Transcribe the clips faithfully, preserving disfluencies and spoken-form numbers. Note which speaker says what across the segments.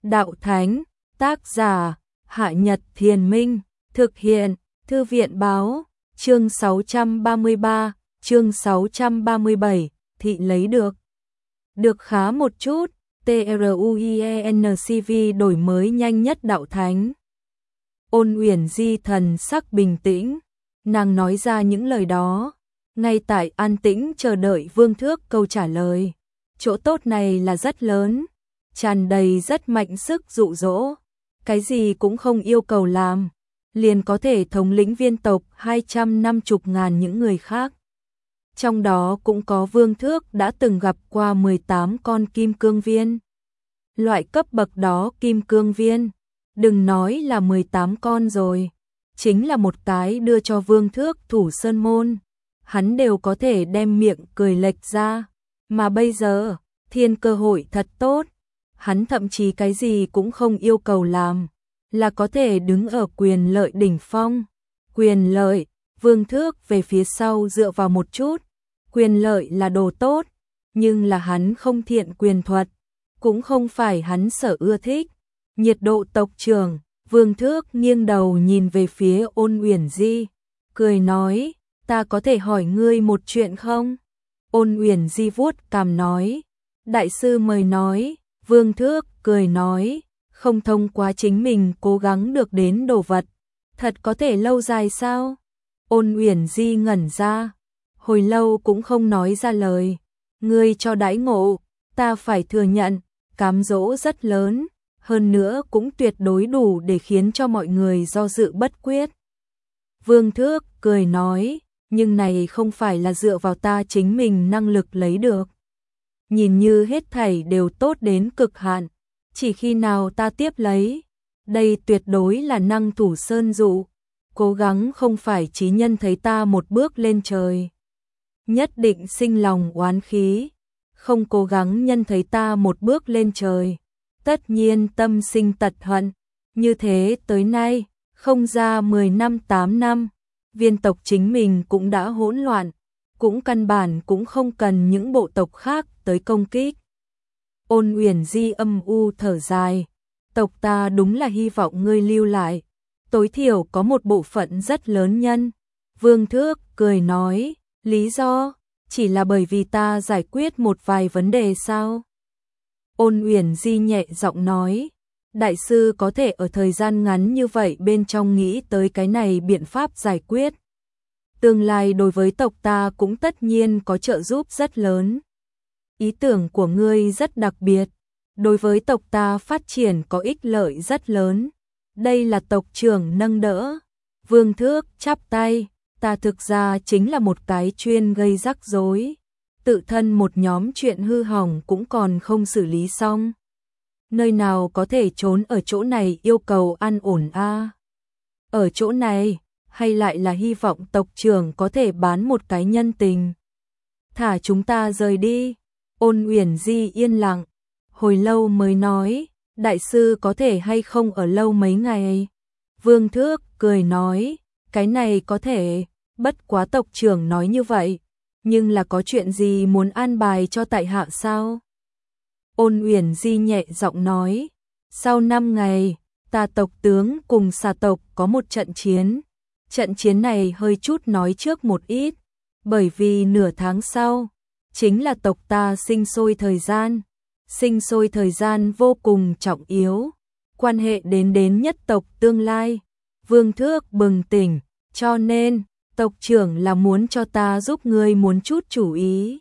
Speaker 1: Đạo Thánh, tác giả, Hạ Nhật Thiền Minh, thực hiện, Thư viện Báo, chương sáu trăm ba mươi ba, chương sáu trăm ba mươi bảy, thị lấy được. Được khá một chút, TRUIENCV đổi mới nhanh nhất Đạo Thánh. Ôn Uyển Di thần sắc bình tĩnh, nàng nói ra những lời đó, ngay tại an tĩnh chờ đợi Vương Thước câu trả lời. Chỗ tốt này là rất lớn, tràn đầy rất mạnh sức dụ dỗ, cái gì cũng không yêu cầu làm, liền có thể thống lĩnh viên tộc hai trăm năm mươi ngàn những người khác. Trong đó cũng có Vương Thước đã từng gặp qua mười tám con kim cương viên. Loại cấp bậc đó kim cương viên, đừng nói là mười tám con rồi, chính là một cái đưa cho Vương Thước thủ sơn môn, hắn đều có thể đem miệng cười lệch ra, mà bây giờ, thiên cơ hội thật tốt, hắn thậm chí cái gì cũng không yêu cầu làm, là có thể đứng ở quyền lợi đỉnh phong. Quyền lợi, Vương Thước về phía sau dựa vào một chút, quyền lợi là đồ tốt, nhưng là hắn không thiện quyền thuật, cũng không phải hắn sở ưa thích. Nhiệt độ tộc trưởng, Vương Thước nghiêng đầu nhìn về phía Ôn Uyển Di, cười nói, ta có thể hỏi ngươi một chuyện không? Ôn Uyển Di vuốt cằm nói, đại sư mời nói. Vương Thước cười nói, không thông qua chính mình cố gắng được đến đồ vật, thật có thể lâu dài sao? Ôn Uyển Di ngẩn ra, hồi lâu cũng không nói ra lời. Ngươi cho đãi ngộ, ta phải thừa nhận, cám dỗ rất lớn, hơn nữa cũng tuyệt đối đủ để khiến cho mọi người do dự bất quyết. Vương Thước cười nói, nhưng này không phải là dựa vào ta chính mình năng lực lấy được. Nhìn như hết thảy đều tốt đến cực hạn, chỉ khi nào ta tiếp lấy, đây tuyệt đối là năng thủ sơn dụ, cố gắng không phải chí nhân thấy ta một bước lên trời, nhất định sinh lòng oán khí, không cố gắng nhân thấy ta một bước lên trời, tất nhiên tâm sinh tật hận, như thế tới nay, không ra mười năm tám năm, viên tộc chính mình cũng đã hỗn loạn, cũng căn bản cũng không cần những bộ tộc khác tới công kích. Ôn Uyển Di âm u thở dài, tộc ta đúng là hy vọng ngươi lưu lại, tối thiểu có một bộ phận rất lớn nhân. Vương Thước cười nói, lý do, chỉ là bởi vì ta giải quyết một vài vấn đề sao? Ôn Uyển Di nhẹ giọng nói, đại sư có thể ở thời gian ngắn như vậy bên trong nghĩ tới cái này biện pháp giải quyết. Tương lai đối với tộc ta cũng tất nhiên có trợ giúp rất lớn. Ý tưởng của ngươi rất đặc biệt, đối với tộc ta phát triển có ích lợi rất lớn. Đây là tộc trưởng nâng đỡ. Vương Thước chắp tay, ta thực ra chính là một cái chuyên gây rắc rối. Tự thân một nhóm chuyện hư hỏng cũng còn không xử lý xong. Nơi nào có thể trốn ở chỗ này yêu cầu an ổn a? À? Ở chỗ này, hay lại là hy vọng tộc trưởng có thể bán một cái nhân tình. Thả chúng ta rời đi. Ôn Uyển Di yên lặng, hồi lâu mới nói, đại sư có thể hay không ở lâu mấy ngày? Vương Thước cười nói, cái này có thể, bất quá tộc trưởng nói như vậy, nhưng là có chuyện gì muốn an bài cho tại hạ sao? Ôn Uyển Di nhẹ giọng nói, sau năm ngày, ta tộc tướng cùng xà tộc có một trận chiến. Trận chiến này hơi chút nói trước một ít, bởi vì nửa tháng sau, chính là tộc ta sinh sôi thời gian. Sinh sôi thời gian vô cùng trọng yếu, quan hệ đến đến nhất tộc tương lai. Vương Thước bừng tỉnh, cho nên, tộc trưởng là muốn cho ta giúp ngươi muốn chút chủ ý.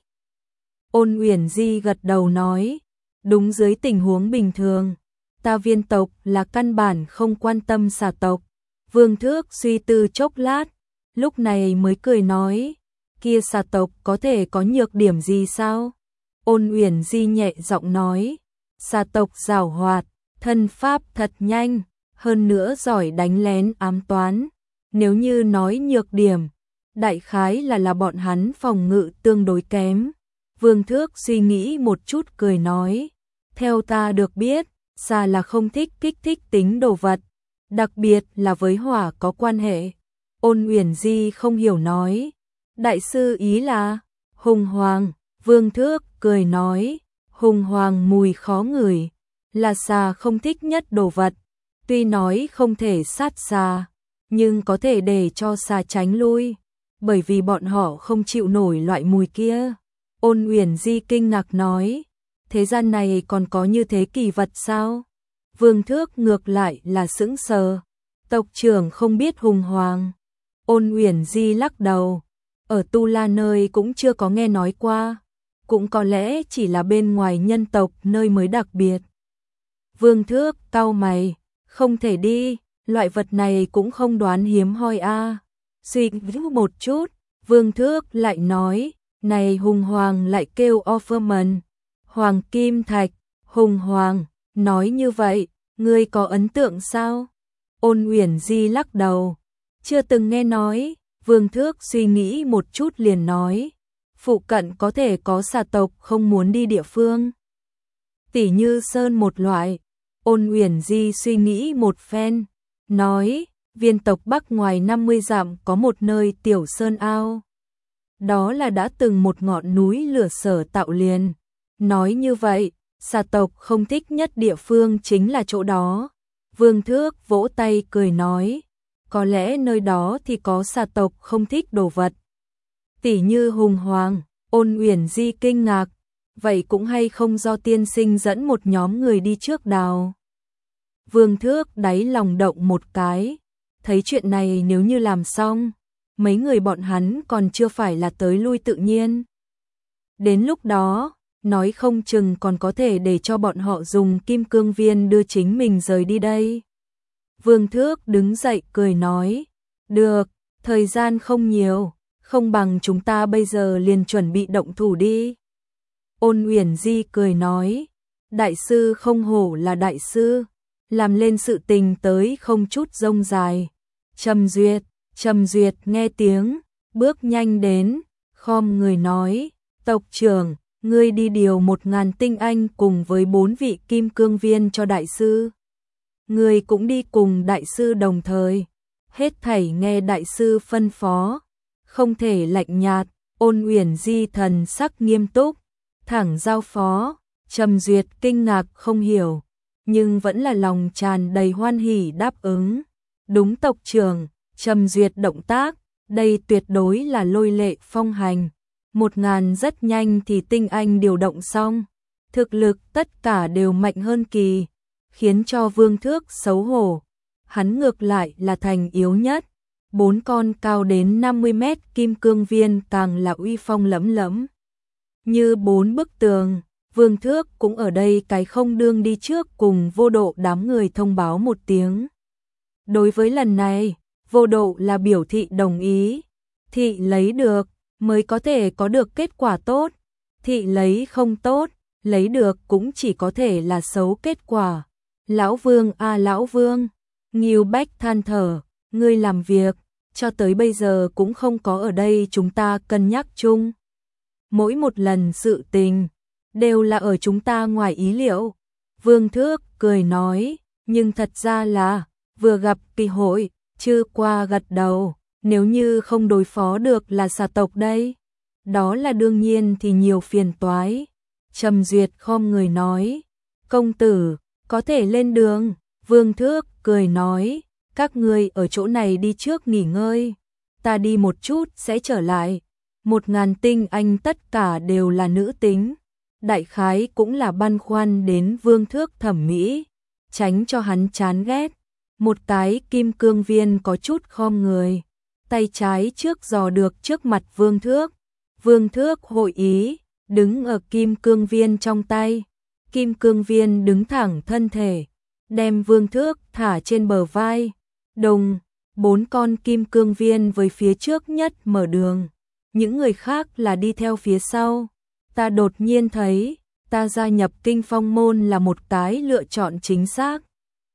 Speaker 1: Ôn Uyển Di gật đầu nói, đúng dưới tình huống bình thường, ta viên tộc là căn bản không quan tâm xà tộc. Vương Thước suy tư chốc lát, lúc này mới cười nói, kia xà tộc có thể có nhược điểm gì sao? Ôn Uyển Di nhẹ giọng nói, xà tộc giàu hoạt, thân pháp thật nhanh, hơn nữa giỏi đánh lén ám toán. Nếu như nói nhược điểm, đại khái là là bọn hắn phòng ngự tương đối kém. Vương Thước suy nghĩ một chút cười nói, theo ta được biết, xà là không thích kích thích tính đồ vật, đặc biệt là với hỏa có quan hệ. Ôn Uyển Di không hiểu nói, đại sư ý là hùng hoàng. Vương Thước cười nói, hùng hoàng mùi khó ngửi, là xà không thích nhất đồ vật, tuy nói không thể sát xà, nhưng có thể để cho xà tránh lui, bởi vì bọn họ không chịu nổi loại mùi kia. Ôn Uyển Di kinh ngạc nói, thế gian này còn có như thế kỳ vật sao? Vương Thước ngược lại là sững sờ, tộc trưởng không biết hùng hoàng. Ôn Uyển Di lắc đầu, ở Tu La nơi cũng chưa có nghe nói qua, cũng có lẽ chỉ là bên ngoài nhân tộc nơi mới đặc biệt. Vương Thước cau mày, không thể đi, loại vật này cũng không đoán hiếm hoi a. À. Suy nghĩ một chút, Vương Thước lại nói, này hùng hoàng lại kêu Offerman, hoàng kim thạch, hùng hoàng, nói như vậy, ngươi có ấn tượng sao? Ôn Uyển Di lắc đầu, chưa từng nghe nói. Vương Thước suy nghĩ một chút liền nói, phụ cận có thể có xà tộc không muốn đi địa phương, tỉ như sơn một loại. Ôn Uyển Di suy nghĩ một phen, nói, viên tộc Bắc ngoài năm mươi dặm có một nơi tiểu sơn ao. Đó là đã từng một ngọn núi lửa sở tạo liền. Nói như vậy, xà tộc không thích nhất địa phương chính là chỗ đó. Vương Thước vỗ tay cười nói, có lẽ nơi đó thì có xà tộc không thích đồ vật, tỉ như hùng hoàng. Ôn Uyển Di kinh ngạc, vậy cũng hay không do tiên sinh dẫn một nhóm người đi trước đào. Vương Thước đáy lòng động một cái, thấy chuyện này nếu như làm xong, mấy người bọn hắn còn chưa phải là tới lui tự nhiên. Đến lúc đó, nói không chừng còn có thể để cho bọn họ dùng kim cương viên đưa chính mình rời đi đây. Vương Thước đứng dậy cười nói, được, thời gian không nhiều, không bằng chúng ta bây giờ liền chuẩn bị động thủ đi. Ôn Uyển Di cười nói, đại sư không hổ là đại sư, làm lên sự tình tới không chút rông dài. Trầm Duyệt, Trầm Duyệt nghe tiếng, bước nhanh đến, khom người nói, tộc trưởng, ngươi đi điều một ngàn tinh anh cùng với bốn vị kim cương viên cho đại sư. Ngươi cũng đi cùng đại sư đồng thời, hết thảy nghe đại sư phân phó, không thể lạnh nhạt. Ôn Uyển Di thần sắc nghiêm túc, thẳng giao phó. Trầm Duyệt kinh ngạc không hiểu, nhưng vẫn là lòng tràn đầy hoan hỉ đáp ứng. Đúng tộc trưởng. Trầm Duyệt động tác, đây tuyệt đối là lôi lệ phong hành. Một ngàn rất nhanh thì tinh anh điều động xong, thực lực tất cả đều mạnh hơn kỳ, khiến cho Vương Thước xấu hổ. Hắn ngược lại là thành yếu nhất. Bốn con cao đến năm mươi mét kim cương viên càng là uy phong lẫm lẫm, như bốn bức tường. Vương Thước cũng ở đây cái không đương đi trước cùng Vô Độ đám người thông báo một tiếng. Đối với lần này, Vô Độ là biểu thị đồng ý, thị lấy được mới có thể có được kết quả tốt, thị lấy không tốt, lấy được cũng chỉ có thể là xấu kết quả. Lão Vương a à, Lão Vương, Ngưu Bách than thở, ngươi làm việc, cho tới bây giờ cũng không có ở đây chúng ta cân nhắc chung. Mỗi một lần sự tình, đều là ở chúng ta ngoài ý liệu. Vương Thước cười nói, nhưng thật ra là, vừa gặp kỳ hội, chưa qua gật đầu, nếu như không đối phó được là xà tộc đây. Đó là đương nhiên thì nhiều phiền toái. Trầm Duyệt khom người nói, công tử, có thể lên đường. Vương Thước cười nói, các ngươi ở chỗ này đi trước nghỉ ngơi, ta đi một chút sẽ trở lại. Một ngàn tinh anh tất cả đều là nữ tính, đại khái cũng là băn khoăn đến Vương Thước thẩm mỹ, tránh cho hắn chán ghét. Một cái kim cương viên có chút khom người, tay trái trước dò được trước mặt Vương Thước. Vương Thước hội ý, đứng ở kim cương viên trong tay. Kim cương viên đứng thẳng thân thể, đem Vương Thước thả trên bờ vai. Đồng, bốn con kim cương viên với phía trước nhất mở đường, những người khác là đi theo phía sau. Ta đột nhiên thấy, ta gia nhập Kinh Phong môn là một cái lựa chọn chính xác.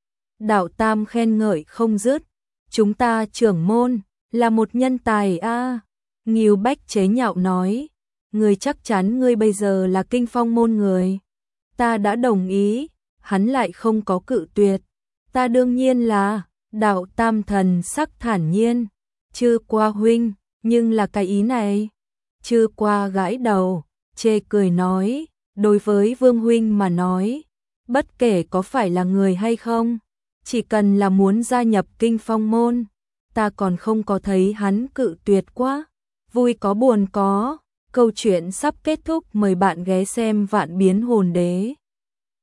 Speaker 1: Đạo Tam khen ngợi không dứt, chúng ta trưởng môn là một nhân tài a. À. Ngưu Bách chế nhạo nói, ngươi chắc chắn ngươi bây giờ là Kinh Phong môn người. Ta đã đồng ý, hắn lại không có cự tuyệt. Ta đương nhiên là. Đạo Tam thần sắc thản nhiên, Chư Qua huynh, nhưng là cái ý này. Chư Qua gãi đầu, chê cười nói, đối với Vương huynh mà nói, bất kể có phải là người hay không, chỉ cần là muốn gia nhập Kinh Phong môn, ta còn không có thấy hắn cự tuyệt quá. Vui có buồn có, câu chuyện sắp kết thúc, mời bạn ghé xem Vạn Biến Hồn Đế.